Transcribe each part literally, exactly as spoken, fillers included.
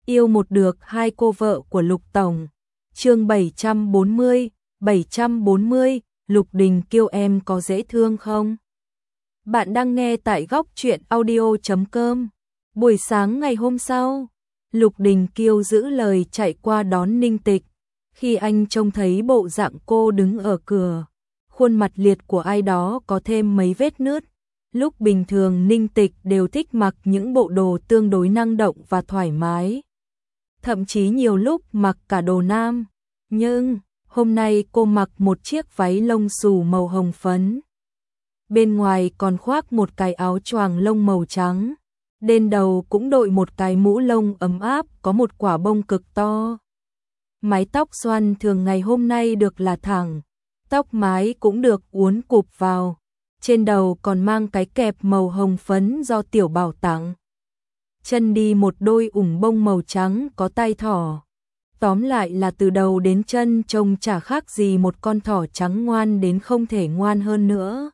Yêu một được hai cô vợ của Lục Tổng. Chương bảy trăm bốn mươi, bảy trăm bốn mươi, Lục Đình Kiêu em có dễ thương không? Bạn đang nghe tại góc truyện audio chấm com. Buổi sáng ngày hôm sau, Lục Đình Kiêu giữ lời chạy qua đón Ninh Tịch. Khi anh trông thấy bộ dạng cô đứng ở cửa, khuôn mặt liệt của ai đó có thêm mấy vết nứt. Lúc bình thường Ninh Tịch đều thích mặc những bộ đồ tương đối năng động và thoải mái. Thậm chí nhiều lúc mặc cả đồ nam. Nhưng, hôm nay cô mặc một chiếc váy lông xù màu hồng phấn. Bên ngoài còn khoác một cái áo choàng lông màu trắng. Đen đầu cũng đội một cái mũ lông ấm áp có một quả bông cực to. Mái tóc xoăn thường ngày hôm nay được là thẳng. Tóc mái cũng được uốn cụp vào. Trên đầu còn mang cái kẹp màu hồng phấn do Tiểu Bảo tặng. Chân đi một đôi ủng bông màu trắng có tai thỏ. Tóm lại là từ đầu đến chân trông chả khác gì một con thỏ trắng ngoan đến không thể ngoan hơn nữa.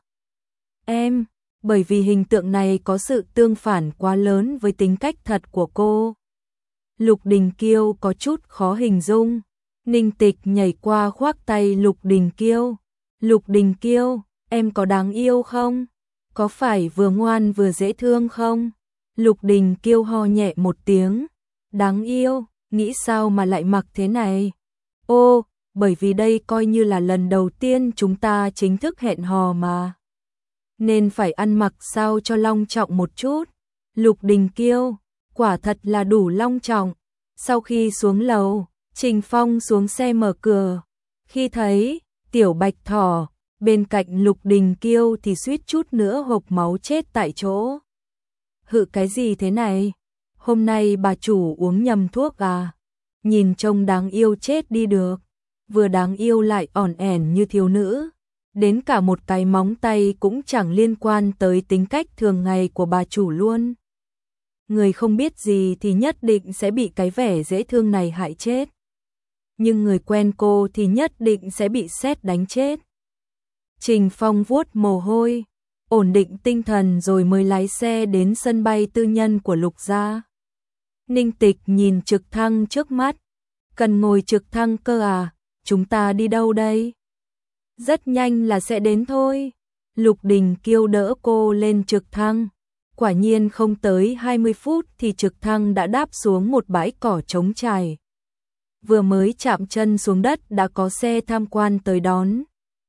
Em, bởi vì hình tượng này có sự tương phản quá lớn với tính cách thật của cô. Lục Đình Kiêu có chút khó hình dung. Ninh Tịch nhảy qua khoác tay Lục Đình Kiêu. Lục Đình Kiêu, em có đáng yêu không? Có phải vừa ngoan vừa dễ thương không? Lục Đình Kiêu ho nhẹ một tiếng. Đáng yêu, nghĩ sao mà lại mặc thế này? Ô, bởi vì đây coi như là lần đầu tiên chúng ta chính thức hẹn hò mà. Nên phải ăn mặc sao cho long trọng một chút. Lục Đình Kiêu, quả thật là đủ long trọng. Sau khi xuống lầu, Trình Phong xuống xe mở cửa. Khi thấy Tiểu Bạch Thỏ bên cạnh Lục Đình Kiêu thì suýt chút nữa hộc máu chết tại chỗ. Hự cái gì thế này? Hôm nay bà chủ uống nhầm thuốc à? Nhìn trông đáng yêu chết đi được. Vừa đáng yêu lại ỏn ẻn như thiếu nữ. Đến cả một cái móng tay cũng chẳng liên quan tới tính cách thường ngày của bà chủ luôn. Người không biết gì thì nhất định sẽ bị cái vẻ dễ thương này hại chết. Nhưng người quen cô thì nhất định sẽ bị sét đánh chết. Trình Phong vuốt mồ hôi, ổn định tinh thần rồi mới lái xe đến sân bay tư nhân của Lục gia. Ninh Tịch nhìn trực thăng trước mắt. Cần ngồi trực thăng cơ à? Chúng ta đi đâu đây? Rất nhanh là sẽ đến thôi. Lục Đình Kiêu đỡ cô lên trực thăng. Quả nhiên không tới hai mươi phút thì trực thăng đã đáp xuống một bãi cỏ trống trải. Vừa mới chạm chân xuống đất đã có xe tham quan tới đón.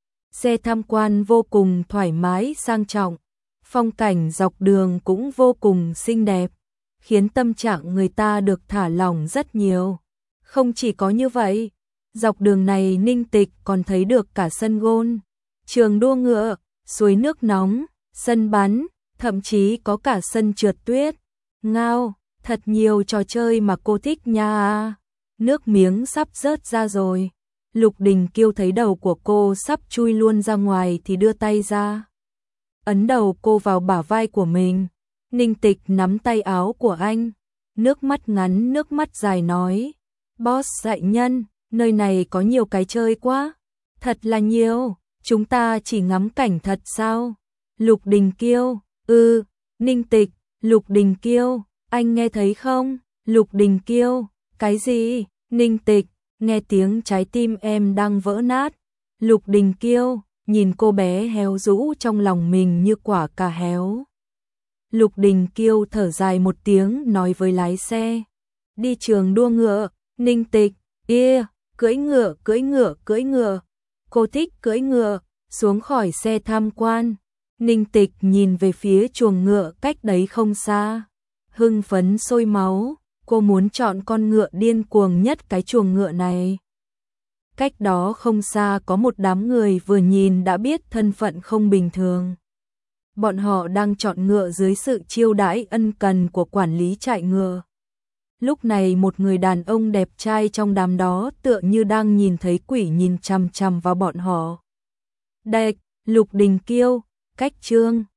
Xe tham quan vô cùng thoải mái sang trọng. Phong cảnh dọc đường cũng vô cùng xinh đẹp, khiến tâm trạng người ta được thả lỏng rất nhiều. Không chỉ có như vậy, dọc đường này Ninh Tịch còn thấy được cả sân gôn, trường đua ngựa, suối nước nóng, sân bắn, thậm chí có cả sân trượt tuyết. Ngao, thật nhiều trò chơi mà cô thích nha. Nước miếng sắp rớt ra rồi. Lục Đình Kiêu thấy đầu của cô sắp chui luôn ra ngoài thì đưa tay ra. Ấn đầu cô vào bả vai của mình. Ninh Tịch nắm tay áo của anh. Nước mắt ngắn nước mắt dài nói. Boss dạy nhân, nơi này có nhiều cái chơi quá. Thật là nhiều, chúng ta chỉ ngắm cảnh thật sao? Lục Đình Kiêu, ừ, Ninh Tịch, Lục Đình Kiêu, anh nghe thấy không? Lục Đình Kiêu, cái gì? Ninh Tịch, nghe tiếng trái tim em đang vỡ nát. Lục Đình Kiêu, nhìn cô bé héo rũ trong lòng mình như quả cà héo. Lục Đình Kiêu thở dài một tiếng nói với lái xe. Đi trường đua ngựa, Ninh Tịch, yeah, cưỡi ngựa, cưỡi ngựa, cưỡi ngựa. Cô thích cưỡi ngựa, xuống khỏi xe tham quan. Ninh Tịch nhìn về phía chuồng ngựa cách đấy không xa. Hưng phấn sôi máu, cô muốn chọn con ngựa điên cuồng nhất cái chuồng ngựa này. Cách đó không xa có một đám người vừa nhìn đã biết thân phận không bình thường. Bọn họ đang chọn ngựa dưới sự chiêu đãi ân cần của quản lý trại ngựa. Lúc này một người đàn ông đẹp trai trong đám đó tựa như đang nhìn thấy quỷ nhìn chằm chằm vào bọn họ. Đạch, Lục Đình Kiêu, cách trương.